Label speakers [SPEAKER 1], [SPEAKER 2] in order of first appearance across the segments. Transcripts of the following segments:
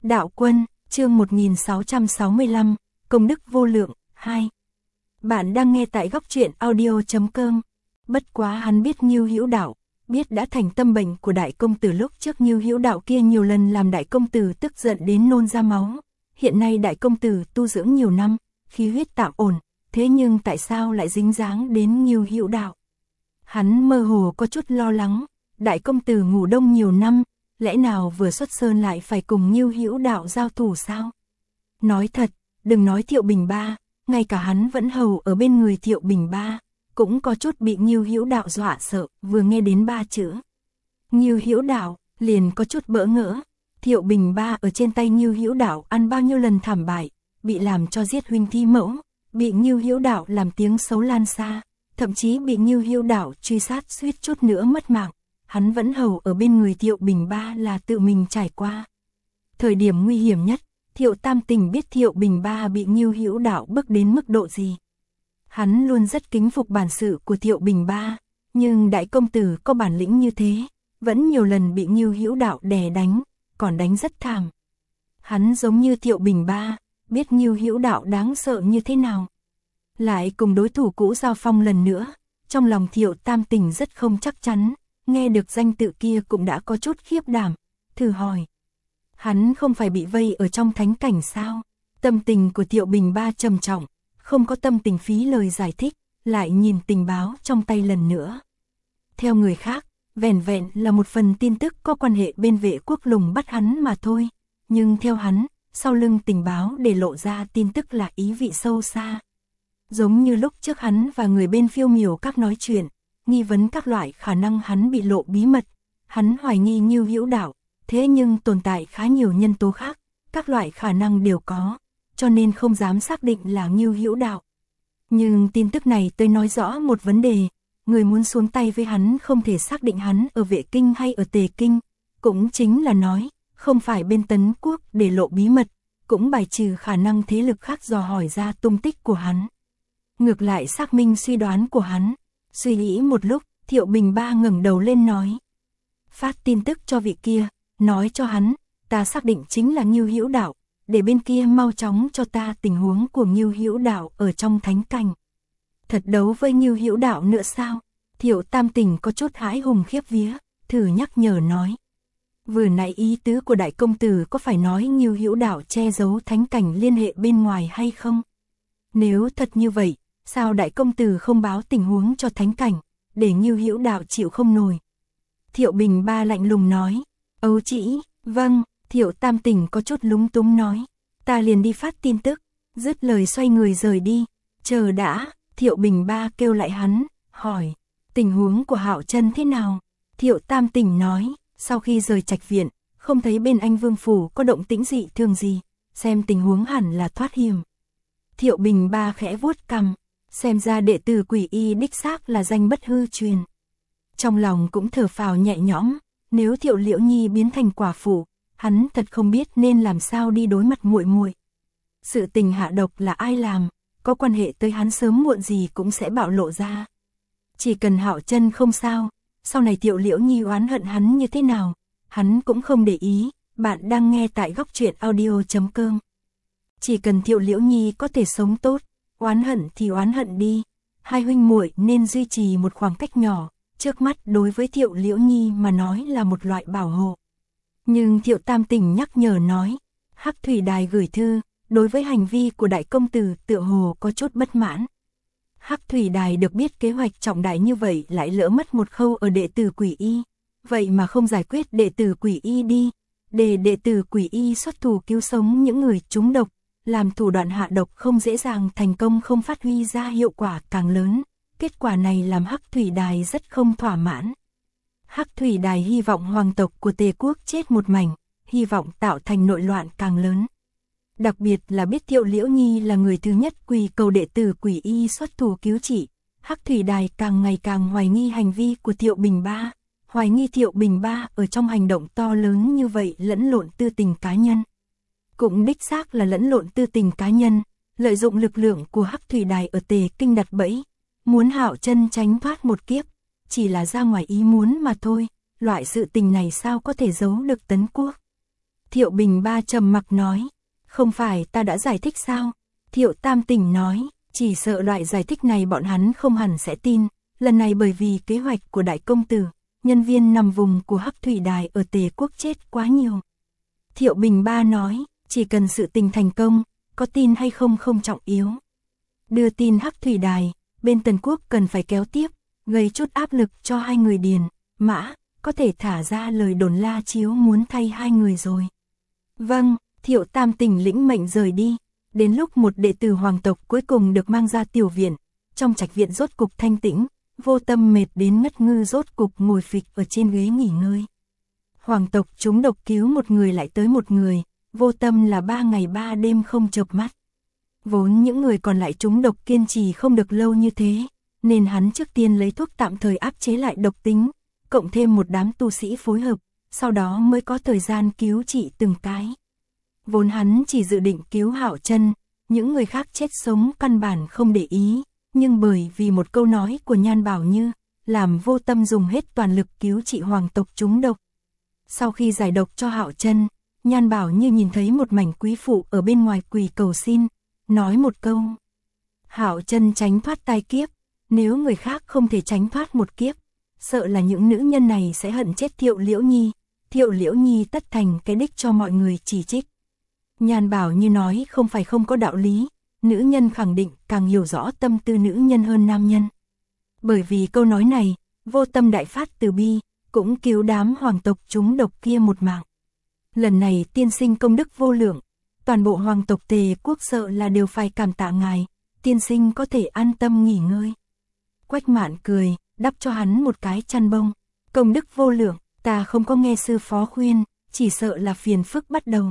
[SPEAKER 1] Đạo Quân, chương 1665, Công đức vô lượng, 2. Bạn đang nghe tại góc truyện audio.com. Bất quá hắn biết Ngưu Hữu Đạo, biết đã thành tâm bệnh của đại công tử lúc trước Ngưu Hữu Đạo kia nhiều lần làm đại công tử tức giận đến nôn ra máu. Hiện nay đại công tử tu dưỡng nhiều năm, khí huyết tạm ổn, thế nhưng tại sao lại dính dáng đến Ngưu Hữu Đạo? Hắn mơ hồ có chút lo lắng, đại công tử ngủ đông nhiều năm, lẽ nào vừa xuất sơn lại phải cùng Ngưu Hữu Đạo giao thủ sao? Nói thật, đừng nói Thiệu Bình Ba, ngay cả hắn vẫn hầu ở bên người Thiệu Bình Ba, cũng có chút bị Ngưu Hữu Đạo dọa sợ, vừa nghe đến ba chữ Ngưu Hữu Đạo, liền có chút bỡ ngỡ. Thiệu Bình Ba ở trên tay Ngưu Hữu Đạo ăn bao nhiêu lần thảm bại, bị làm cho giết huynh thi mẫu, bị Ngưu Hữu Đạo làm tiếng xấu lan xa, thậm chí bị Ngưu Hữu Đạo truy sát suýt chút nữa mất mạng. Hắn vẫn hầu ở bên người Thiệu Bình Ba là tự mình trải qua. Thời điểm nguy hiểm nhất, Thiệu Tam Tình biết Thiệu Bình Ba bị Ngưu Hữu Đạo bức đến mức độ gì. Hắn luôn rất kính phục bản sự của Thiệu Bình Ba, nhưng đại công tử có bản lĩnh như thế, vẫn nhiều lần bị Ngưu Hữu Đạo đè đánh, còn đánh rất thảm. Hắn giống như Thiệu Bình Ba, biết Ngưu Hữu Đạo đáng sợ như thế nào. Lại cùng đối thủ cũ giao phong lần nữa, trong lòng Thiệu Tam Tình rất không chắc chắn, nghe được danh tự kia cũng đã có chút khiếp đảm, thử hỏi. Hắn không phải bị vây ở trong thánh cảnh sao? Tâm tình của Thiệu Bình Ba trầm trọng, không có tâm tình phí lời giải thích, lại nhìn tình báo trong tay lần nữa. Theo người khác, vẻn vẹn là một phần tin tức có quan hệ bên Vệ Quốc Lùng bắt hắn mà thôi, nhưng theo hắn, sau lưng tình báo để lộ ra tin tức là ý vị sâu xa. Giống như lúc trước hắn và người bên Phiêu Miểu Các nói chuyện, nghi vấn các loại khả năng hắn bị lộ bí mật, hắn hoài nghi Ngưu Hữu Đạo, thế nhưng tồn tại khá nhiều nhân tố khác, các loại khả năng đều có, cho nên không dám xác định là Ngưu Hữu Đạo. Nhưng tin tức này tôi nói rõ một vấn đề, người muốn xuống tay với hắn không thể xác định hắn ở Vệ Kinh hay ở Tề Kinh, cũng chính là nói, không phải bên Tấn Quốc để lộ bí mật, cũng bài trừ khả năng thế lực khác dò hỏi ra tung tích của hắn. Ngược lại xác minh suy đoán của hắn. Suy nghĩ một lúc, Thiệu Bình Ba ngẩng đầu lên nói. Phát tin tức cho vị kia, nói cho hắn, ta xác định chính là Ngưu Hữu Đạo, để bên kia mau chóng cho ta tình huống của Ngưu Hữu Đạo ở trong thánh cảnh. Thật đấu với Ngưu Hữu Đạo nữa sao? Thiệu Tam Tình có chút hãi hùng khiếp vía, thử nhắc nhở nói. Vừa nãy ý tứ của đại công tử có phải nói Ngưu Hữu Đạo che giấu thánh cảnh liên hệ bên ngoài hay không? Nếu thật như vậy, sao đại công tử không báo tình huống cho thánh cảnh, để Ngưu Hữu Đạo chịu không nổi? Thiệu Bình Ba lạnh lùng nói. Âu chỉ, vâng. Thiệu Tam Tình có chút lúng túng nói. Ta liền đi phát tin tức. Dứt lời xoay người rời đi. Chờ đã. Thiệu Bình Ba kêu lại hắn, hỏi. Tình huống của Hạo Chân thế nào? Thiệu Tam Tình nói. Sau khi rời trạch viện, không thấy bên Anh Vương Phủ có động tĩnh dị thường gì, xem tình huống hẳn là thoát hiểm. Thiệu Bình Ba khẽ vuốt cằm. Xem ra đệ tử Quỷ Y đích xác là danh bất hư truyền. Trong lòng cũng thở phào nhẹ nhõm, nếu Thiệu Liễu Nhi biến thành quả phụ, hắn thật không biết nên làm sao đi đối mặt muội muội. Sự tình hạ độc là ai làm, có quan hệ tới hắn sớm muộn gì cũng sẽ bạo lộ ra. Chỉ cần Hạo Chân không sao, sau này Thiệu Liễu Nhi oán hận hắn như thế nào, hắn cũng không để ý. Bạn đang nghe tại góc truyện audio.com. Chỉ cần Thiệu Liễu Nhi có thể sống tốt, oán hận thì oán hận đi, hai huynh muội nên duy trì một khoảng cách nhỏ, trước mắt đối với Thiệu Liễu Nhi mà nói là một loại bảo hộ. Nhưng Thiệu Tam Tình nhắc nhở nói, Hắc Thủy Đài gửi thư, đối với hành vi của đại công tử tựa hồ có chút bất mãn. Hắc Thủy Đài được biết kế hoạch trọng đại như vậy lại lỡ mất một khâu ở đệ tử Quỷ Y, vậy mà không giải quyết đệ tử Quỷ Y đi, để đệ tử Quỷ Y xuất thủ cứu sống những người trúng độc, làm thủ đoạn hạ độc không dễ dàng thành công, không phát huy ra hiệu quả càng lớn. Kết quả này làm Hắc Thủy Đài rất không thỏa mãn. Hắc Thủy Đài hy vọng hoàng tộc của Tề Quốc chết một mảnh, hy vọng tạo thành nội loạn càng lớn. Đặc biệt là biết Thiệu Liễu Nhi là người thứ nhất quỳ cầu đệ tử Quỷ Y xuất thủ cứu trị, Hắc Thủy Đài càng ngày càng hoài nghi hành vi của Thiệu Bình Ba, hoài nghi Thiệu Bình Ba ở trong hành động to lớn như vậy lẫn lộn tư tình cá nhân. Cũng đích xác là lẫn lộn tư tình cá nhân, lợi dụng lực lượng của Hắc Thủy Đài ở Tề Kinh đặt bẫy, muốn Hạo Chân tránh thoát một kiếp, chỉ là ra ngoài ý muốn mà thôi, loại sự tình này sao có thể giấu được Tấn Quốc. Thiệu Bình Ba trầm mặc nói, không phải ta đã giải thích sao? Thiệu Tam Tỉnh nói, chỉ sợ loại giải thích này bọn hắn không hẳn sẽ tin, lần này bởi vì kế hoạch của đại công tử, nhân viên nằm vùng của Hắc Thủy Đài ở Tề Quốc chết quá nhiều. Thiệu Bình Ba nói, chỉ cần sự tình thành công, có tin hay không không trọng yếu. Đưa tin Hắc Thủy Đài, bên Tần Quốc cần phải kéo tiếp, gây chút áp lực cho hai người Điền, Mã, có thể thả ra lời đồn La Chiếu muốn thay hai người rồi. Vâng, Thiệu Tam Tỉnh lĩnh mệnh rời đi, đến lúc một đệ tử hoàng tộc cuối cùng được mang ra tiểu viện, trong trạch viện rốt cục thanh tĩnh, Vô Tâm mệt đến ngất ngư rốt cục ngồi phịch ở trên ghế nghỉ ngơi. Hoàng tộc chúng độc cứu một người lại tới một người, Vô Tâm là 3 ngày 3 đêm không chợp mắt. Vốn những người còn lại chúng độc kiên trì không được lâu như thế, nên hắn trước tiên lấy thuốc tạm thời áp chế lại độc tính, cộng thêm một đám tu sĩ phối hợp, sau đó mới có thời gian cứu trị từng cái. Vốn hắn chỉ dự định cứu Hạo Chân, những người khác chết sống căn bản không để ý, nhưng bởi vì một câu nói của Nhan Bảo Như, làm Vô Tâm dùng hết toàn lực cứu trị hoàng tộc chúng độc. Sau khi giải độc cho Hạo Chân, Nhan Bảo Như nhìn thấy một mảnh quý phụ ở bên ngoài quỳ cầu xin, nói một câu. Hạo Chân tránh thoát tai kiếp, nếu người khác không thể tránh thoát một kiếp, sợ là những nữ nhân này sẽ hận chết Thiệu Liễu Nhi, Thiệu Liễu Nhi tất thành cái đích cho mọi người chỉ trích. Nhan Bảo Như nói không phải không có đạo lý, nữ nhân khẳng định càng hiểu rõ tâm tư nữ nhân hơn nam nhân. Bởi vì câu nói này, Vô Tâm đại phát từ bi, cũng cứu đám hoàng tộc chúng độc kia một mạng. Lần này tiên sinh công đức vô lượng, toàn bộ hoàng tộc Tề Quốc sợ là đều phải cảm tạ ngài, tiên sinh có thể an tâm nghỉ ngơi. Quách Mạn cười, đắp cho hắn một cái chăn bông. Công đức vô lượng, ta không có nghe sư phó khuyên, chỉ sợ là phiền phức bắt đầu.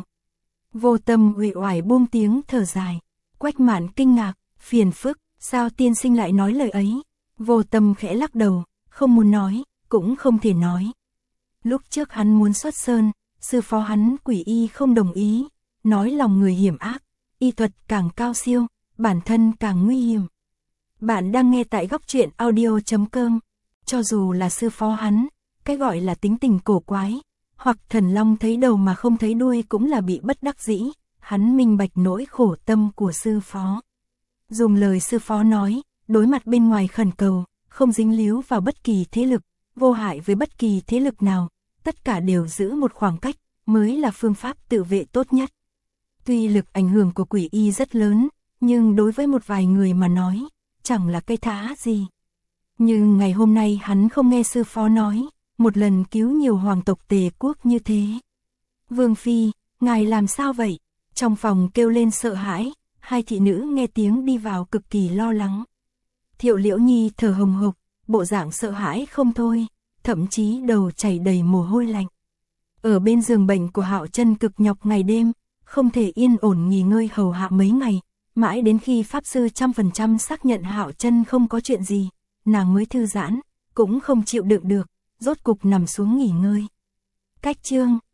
[SPEAKER 1] Vô Tâm uể oải buông tiếng thở dài. Quách Mạn kinh ngạc, phiền phức, sao tiên sinh lại nói lời ấy? Vô Tâm khẽ lắc đầu, không muốn nói, cũng không thể nói. Lúc trước hắn muốn xuất sơn, sư phó hắn Quỷ Y không đồng ý, nói lòng người hiểm ác, y thuật càng cao siêu, bản thân càng nguy hiểm. Bạn đang nghe tại Góc Truyện Audio.com. Cho dù là sư phó hắn, cái gọi là tính tình cổ quái, hoặc thần long thấy đầu mà không thấy đuôi cũng là bị bất đắc dĩ, hắn minh bạch nỗi khổ tâm của sư phó. Dùng lời sư phó nói, đối mặt bên ngoài khẩn cầu, không dính líu vào bất kỳ thế lực, vô hại với bất kỳ thế lực nào, tất cả đều giữ một khoảng cách, mới là phương pháp tự vệ tốt nhất. Tuy lực ảnh hưởng của Quỷ Y rất lớn, nhưng đối với một vài người mà nói, chẳng là cây thá gì. Nhưng ngày hôm nay hắn không nghe sư phó nói, một lần cứu nhiều hoàng tộc Tề Quốc như thế. Vương Phi, ngài làm sao vậy? Trong phòng kêu lên sợ hãi, hai thị nữ nghe tiếng đi vào cực kỳ lo lắng. Thiệu Liễu Nhi thở hồng hộc, bộ dạng sợ hãi không thôi, thậm chí đầu chảy đầy mồ hôi lạnh. Ở bên giường bệnh của Hạo Chân cực nhọc ngày đêm, không thể yên ổn nghỉ ngơi hầu hạ mấy ngày, mãi đến khi pháp sư 100% xác nhận Hạo Chân không có chuyện gì, nàng mới thư giãn, cũng không chịu đựng được, rốt cục nằm xuống nghỉ ngơi. Cách chương